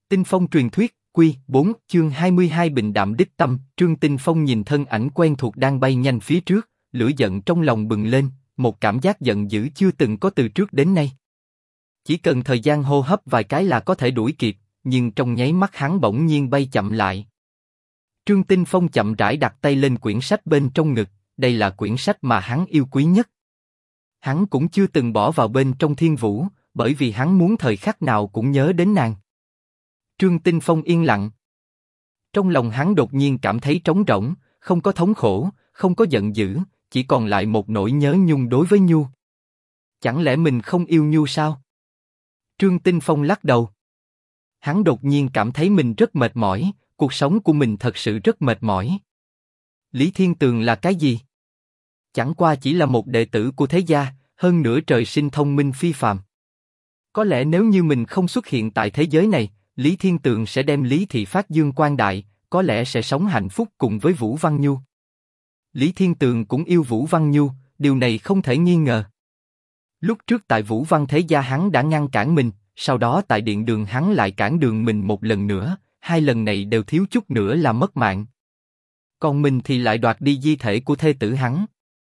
Tinh Phong truyền thuyết, Quy 4, chương 22 Bình đạm đích tâm. Trương Tinh Phong nhìn thân ảnh quen thuộc đang bay nhanh phía trước, lửa giận trong lòng bừng lên, một cảm giác giận dữ chưa từng có từ trước đến nay. Chỉ cần thời gian hô hấp vài cái là có thể đuổi kịp, nhưng trong nháy mắt hắn bỗng nhiên bay chậm lại. Trương Tinh Phong chậm rãi đặt tay lên quyển sách bên trong ngực, đây là quyển sách mà hắn yêu quý nhất. Hắn cũng chưa từng bỏ vào bên trong thiên vũ, bởi vì hắn muốn thời khắc nào cũng nhớ đến nàng. Trương Tinh Phong yên lặng. Trong lòng hắn đột nhiên cảm thấy trống rỗng, không có thống khổ, không có giận dữ, chỉ còn lại một nỗi nhớ nhung đối với Nhu. Chẳng lẽ mình không yêu Nhu sao? Trương Tinh Phong lắc đầu. Hắn đột nhiên cảm thấy mình rất mệt mỏi, cuộc sống của mình thật sự rất mệt mỏi. Lý Thiên Tường là cái gì? Chẳng qua chỉ là một đệ tử của thế gia, hơn nữa trời sinh thông minh phi phàm. Có lẽ nếu như mình không xuất hiện tại thế giới này, Lý Thiên Tường sẽ đem Lý Thị phát dương quang đại, có lẽ sẽ sống hạnh phúc cùng với Vũ Văn Nhu. Lý Thiên Tường cũng yêu Vũ Văn Nhu, điều này không thể nghi ngờ. Lúc trước tại Vũ Văn thế gia hắn đã ngăn cản mình, sau đó tại điện đường hắn lại cản đường mình một lần nữa, hai lần này đều thiếu chút nữa là mất mạng. Còn mình thì lại đoạt đi di thể của thê tử hắn.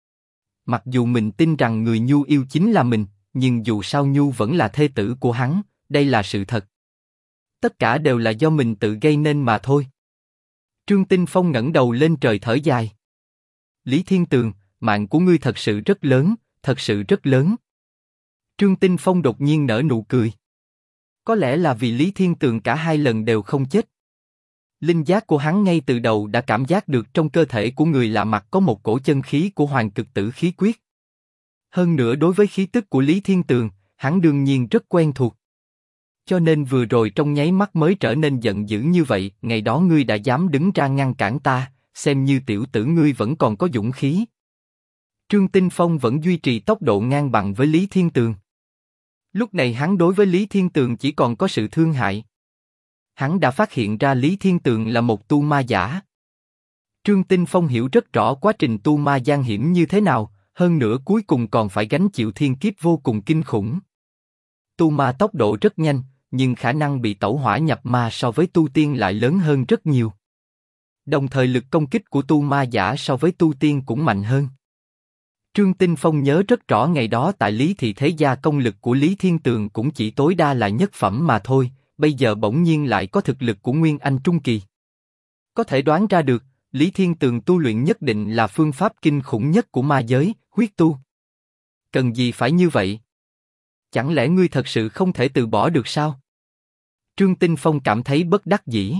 Mặc dù mình tin rằng người Nhu yêu chính là mình, nhưng dù sao Nhu vẫn là thê tử của hắn, đây là sự thật. Tất cả đều là do mình tự gây nên mà thôi. Trương Tinh Phong ngẩng đầu lên trời thở dài. Lý Thiên Tường, mạng của ngươi thật sự rất lớn, thật sự rất lớn. Trương Tinh Phong đột nhiên nở nụ cười. Có lẽ là vì Lý Thiên Tường cả hai lần đều không chết. Linh giác của hắn ngay từ đầu đã cảm giác được trong cơ thể của người lạ mặt có một cổ chân khí của Hoàng Cực Tử khí quyết. Hơn nữa đối với khí tức của Lý Thiên Tường, hắn đương nhiên rất quen thuộc. Cho nên vừa rồi trong nháy mắt mới trở nên giận dữ như vậy. Ngày đó ngươi đã dám đứng ra ngăn cản ta, xem như tiểu tử ngươi vẫn còn có dũng khí. Trương Tinh Phong vẫn duy trì tốc độ ngang bằng với Lý Thiên Tường. Lúc này hắn đối với Lý Thiên Tường chỉ còn có sự thương hại. Hắn đã phát hiện ra Lý Thiên Tường là một tu ma giả. Trương Tinh Phong hiểu rất rõ quá trình tu ma gian hiểm như thế nào, hơn nữa cuối cùng còn phải gánh chịu thiên kiếp vô cùng kinh khủng. Tu ma tốc độ rất nhanh, nhưng khả năng bị tẩu hỏa nhập ma so với tu tiên lại lớn hơn rất nhiều. Đồng thời lực công kích của tu ma giả so với tu tiên cũng mạnh hơn. Trương Tinh Phong nhớ rất rõ ngày đó tại Lý Thị thế gia công lực của Lý Thiên Tường cũng chỉ tối đa là nhất phẩm mà thôi, bây giờ bỗng nhiên lại có thực lực của Nguyên Anh Trung Kỳ. Có thể đoán ra được, Lý Thiên Tường tu luyện nhất định là phương pháp kinh khủng nhất của ma giới, huyết tu. Cần gì phải như vậy? Chẳng lẽ ngươi thật sự không thể từ bỏ được sao? Trương Tinh Phong cảm thấy bất đắc dĩ.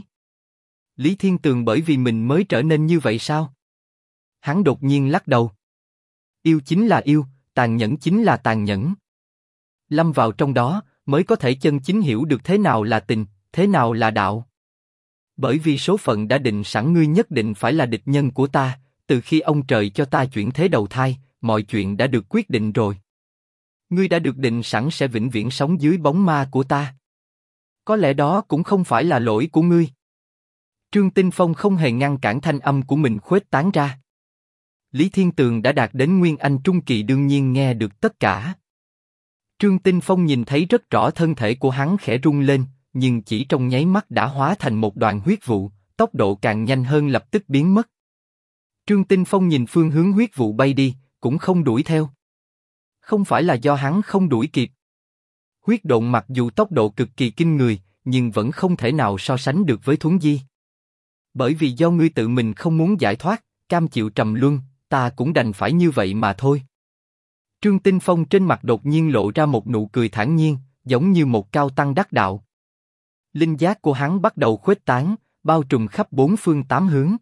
Lý Thiên Tường bởi vì mình mới trở nên như vậy sao? Hắn đột nhiên lắc đầu. Yêu chính là yêu, tàn nhẫn chính là tàn nhẫn. Lâm vào trong đó, mới có thể chân chính hiểu được thế nào là tình, thế nào là đạo. Bởi vì số phận đã định sẵn ngươi nhất định phải là địch nhân của ta, từ khi ông trời cho ta chuyển thế đầu thai, mọi chuyện đã được quyết định rồi. Ngươi đã được định sẵn sẽ vĩnh viễn sống dưới bóng ma của ta. Có lẽ đó cũng không phải là lỗi của ngươi. Trương Tinh Phong không hề ngăn cản thanh âm của mình khuếch tán ra. Lý Thiên Tường đã đạt đến Nguyên Anh Trung Kỳ đương nhiên nghe được tất cả. Trương Tinh Phong nhìn thấy rất rõ thân thể của hắn khẽ rung lên, nhưng chỉ trong nháy mắt đã hóa thành một đoàn huyết vụ, tốc độ càng nhanh hơn lập tức biến mất. Trương Tinh Phong nhìn phương hướng huyết vụ bay đi, cũng không đuổi theo. Không phải là do hắn không đuổi kịp. Huyết độn mặc dù tốc độ cực kỳ kinh người, nhưng vẫn không thể nào so sánh được với Thuấn Di. Bởi vì do ngươi tự mình không muốn giải thoát, cam chịu trầm luân, ta cũng đành phải như vậy mà thôi. Trương Tinh Phong trên mặt đột nhiên lộ ra một nụ cười thản nhiên, giống như một cao tăng đắc đạo. Linh giác của hắn bắt đầu khuếch tán, bao trùm khắp bốn phương tám hướng.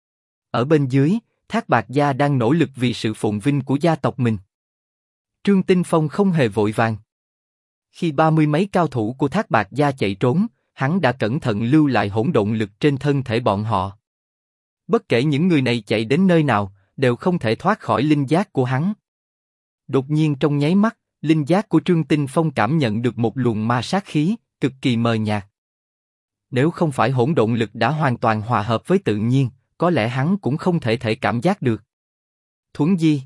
Ở bên dưới, Thác Bạt Gia đang nỗ lực vì sự phồn vinh của gia tộc mình. Trương Tinh Phong không hề vội vàng. Khi 30 mấy cao thủ của Thác Bạt Gia chạy trốn, hắn đã cẩn thận lưu lại hỗn độn lực trên thân thể bọn họ. Bất kể những người này chạy đến nơi nào, đều không thể thoát khỏi linh giác của hắn. Đột nhiên trong nháy mắt, linh giác của Trương Tinh Phong cảm nhận được một luồng ma sát khí, cực kỳ mờ nhạt. Nếu không phải hỗn độn lực đã hoàn toàn hòa hợp với tự nhiên, có lẽ hắn cũng không thể cảm giác được. Thuấn di.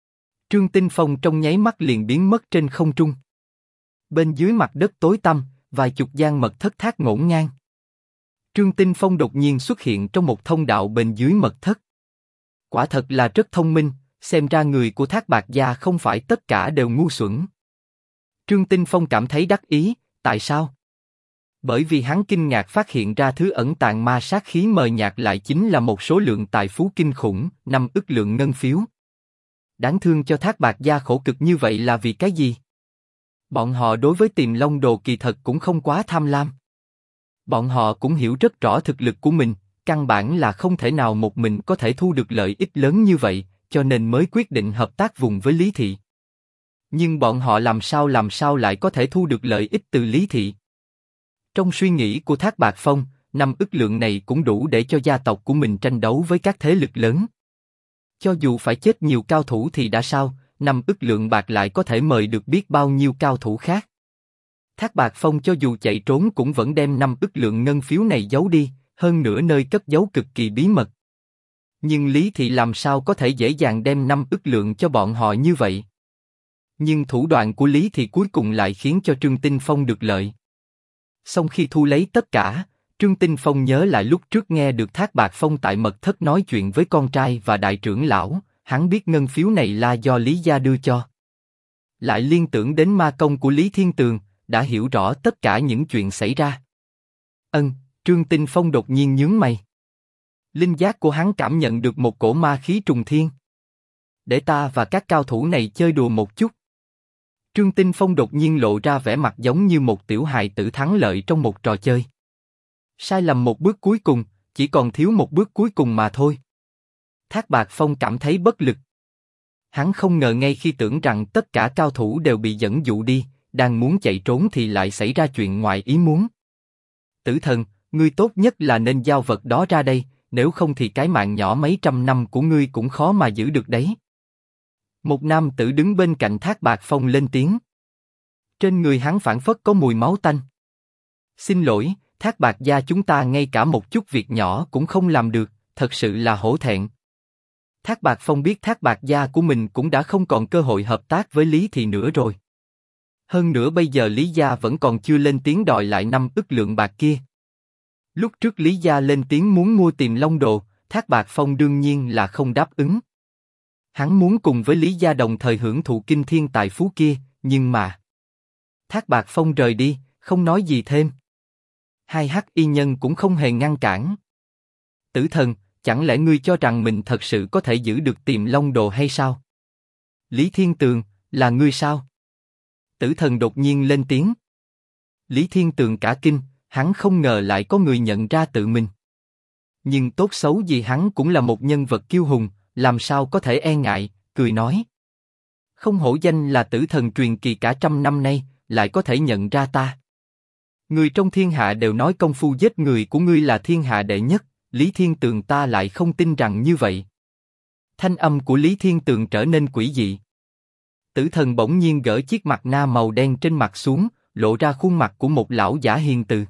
Trương Tinh Phong trong nháy mắt liền biến mất trên không trung. Bên dưới mặt đất tối tăm, vài chục gian mật thất thác ngổn ngang. Trương Tinh Phong đột nhiên xuất hiện trong một thông đạo bên dưới mật thất. Quả thật là rất thông minh, xem ra người của Thác Bạt gia không phải tất cả đều ngu xuẩn. Trương Tinh Phong cảm thấy đắc ý, tại sao? Bởi vì hắn kinh ngạc phát hiện ra thứ ẩn tàng ma sát khí mờ nhạt lại chính là một số lượng tài phú kinh khủng, 5 ức lượng ngân phiếu. Đáng thương cho Thác Bạt gia khổ cực như vậy là vì cái gì? Bọn họ đối với Tiềm Long Đồ kỳ thật cũng không quá tham lam. Bọn họ cũng hiểu rất rõ thực lực của mình, căn bản là không thể nào một mình có thể thu được lợi ích lớn như vậy, cho nên mới quyết định hợp tác vùng với Lý Thị. Nhưng bọn họ làm sao lại có thể thu được lợi ích từ Lý Thị? Trong suy nghĩ của Thác Bạt Phong, 5 ức lượng này cũng đủ để cho gia tộc của mình tranh đấu với các thế lực lớn. Cho dù phải chết nhiều cao thủ thì đã sao, 5 ức lượng bạc lại có thể mời được biết bao nhiêu cao thủ khác. Thác Bạt Phong cho dù chạy trốn cũng vẫn đem 5 ức lượng ngân phiếu này giấu đi, hơn nữa nơi cất giấu cực kỳ bí mật. Nhưng Lý Thị làm sao có thể dễ dàng đem 5 ức lượng cho bọn họ như vậy? Nhưng thủ đoạn của Lý Thị cuối cùng lại khiến cho Trương Tinh Phong được lợi. Sau khi thu lấy tất cả, Trương Tinh Phong nhớ lại lúc trước nghe được Thác Bạt Phong tại mật thất nói chuyện với con trai và đại trưởng lão, hắn biết ngân phiếu này là do Lý gia đưa cho. Lại liên tưởng đến ma công của Lý Thiên Tường, đã hiểu rõ tất cả những chuyện xảy ra. Trương Tinh Phong đột nhiên nhướng mày. Linh giác của hắn cảm nhận được một cổ ma khí trùng thiên. Để ta và các cao thủ này chơi đùa một chút. Trương Tinh Phong đột nhiên lộ ra vẻ mặt giống như một tiểu hài tử thắng lợi trong một trò chơi. Sai lầm một bước cuối cùng, chỉ còn thiếu một bước cuối cùng mà thôi. Thác Bạt Phong cảm thấy bất lực. Hắn không ngờ ngay khi tưởng rằng tất cả cao thủ đều bị dẫn dụ đi, đang muốn chạy trốn thì lại xảy ra chuyện ngoài ý muốn. Tử Thần, ngươi tốt nhất là nên giao vật đó ra đây, nếu không thì cái mạng nhỏ mấy trăm năm của ngươi cũng khó mà giữ được đấy. Một nam tử đứng bên cạnh Thác Bạt Phong lên tiếng. Trên người hắn phảng phất có mùi máu tanh. Xin lỗi, Thác Bạt gia chúng ta ngay cả một chút việc nhỏ cũng không làm được, thật sự là hổ thẹn. Thác Bạt Phong biết Thác Bạt gia của mình cũng đã không còn cơ hội hợp tác với Lý Thị nữa rồi. Hơn nữa bây giờ Lý gia vẫn còn chưa lên tiếng đòi lại 5 ức lượng bạc kia. Lúc trước Lý gia lên tiếng muốn mua Tiềm Long Đồ, Thác Bạt Phong đương nhiên là không đáp ứng. Hắn muốn cùng với Lý gia đồng thời hưởng thụ kinh thiên tài phú kia, nhưng mà Thác Bạt Phong rời đi, không nói gì thêm. Hai hắc y nhân cũng không hề ngăn cản. Tử Thần, chẳng lẽ ngươi cho rằng mình thật sự có thể giữ được Tiềm Long Đồ hay sao? Lý Thiên Tường, là ngươi sao? Tử Thần đột nhiên lên tiếng. Lý Thiên Tường cả kinh, hắn không ngờ lại có người nhận ra tự mình. Nhưng tốt xấu gì hắn cũng là một nhân vật kiêu hùng, làm sao có thể e ngại, cười nói. Không hổ danh là Tử Thần truyền kỳ cả trăm năm nay, lại có thể nhận ra ta. Người trong thiên hạ đều nói công phu giết người của ngươi là thiên hạ đệ nhất, Lý Thiên Tường ta lại không tin rằng như vậy. Thanh âm của Lý Thiên Tường trở nên quỷ dị. Tử Thần bỗng nhiên gỡ chiếc mặt nạ màu đen trên mặt xuống, lộ ra khuôn mặt của một lão giả hiền từ.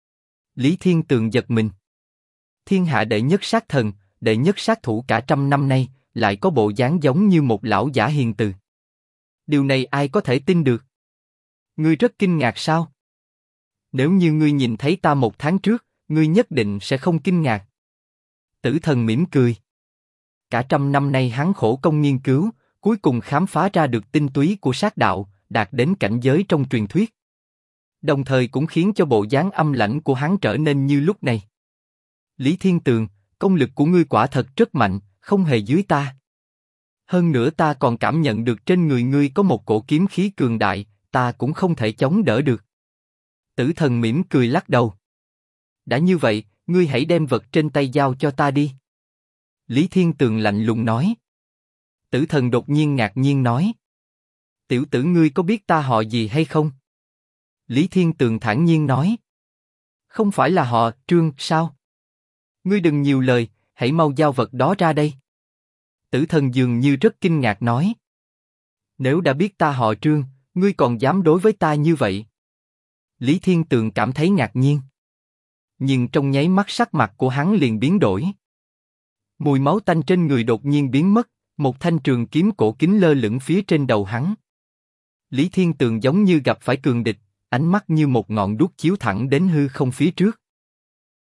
Lý Thiên Tường giật mình. Thiên hạ đệ nhất sát thần, đệ nhất sát thủ cả trăm năm nay, lại có bộ dáng giống như một lão giả hiền từ. Điều này ai có thể tin được? Ngươi rất kinh ngạc sao? Nếu như ngươi nhìn thấy ta một tháng trước, ngươi nhất định sẽ không kinh ngạc. Tử Thần mỉm cười. Cả trăm năm nay hắn khổ công nghiên cứu, cuối cùng khám phá ra được tinh túy của sát đạo, đạt đến cảnh giới trong truyền thuyết. Đồng thời cũng khiến cho bộ dáng âm lãnh của hắn trở nên như lúc này. Lý Thiên Tường, công lực của ngươi quả thật rất mạnh, không hề dưới ta. Hơn nữa ta còn cảm nhận được trên người ngươi có một cổ kiếm khí cường đại, ta cũng không thể chống đỡ được. Tử Thần mỉm cười lắc đầu. Đã như vậy, ngươi hãy đem vật trên tay giao cho ta đi. Lý Thiên Tường lạnh lùng nói. Tử Thần đột nhiên ngạc nhiên nói. Tiểu tử ngươi có biết ta họ gì hay không? Lý Thiên Tường thản nhiên nói. Không phải là họ Trương sao? Ngươi đừng nhiều lời, hãy mau giao vật đó ra đây. Tử Thần dường như rất kinh ngạc nói. Nếu đã biết ta họ Trương, ngươi còn dám đối với ta như vậy? Lý Thiên Tường cảm thấy ngạc nhiên. Nhưng trong nháy mắt sắc mặt của hắn liền biến đổi. Mùi máu tanh trên người đột nhiên biến mất, một thanh trường kiếm cổ kính lơ lửng phía trên đầu hắn. Lý Thiên Tường giống như gặp phải cường địch, ánh mắt như một ngọn đuốc chiếu thẳng đến hư không phía trước.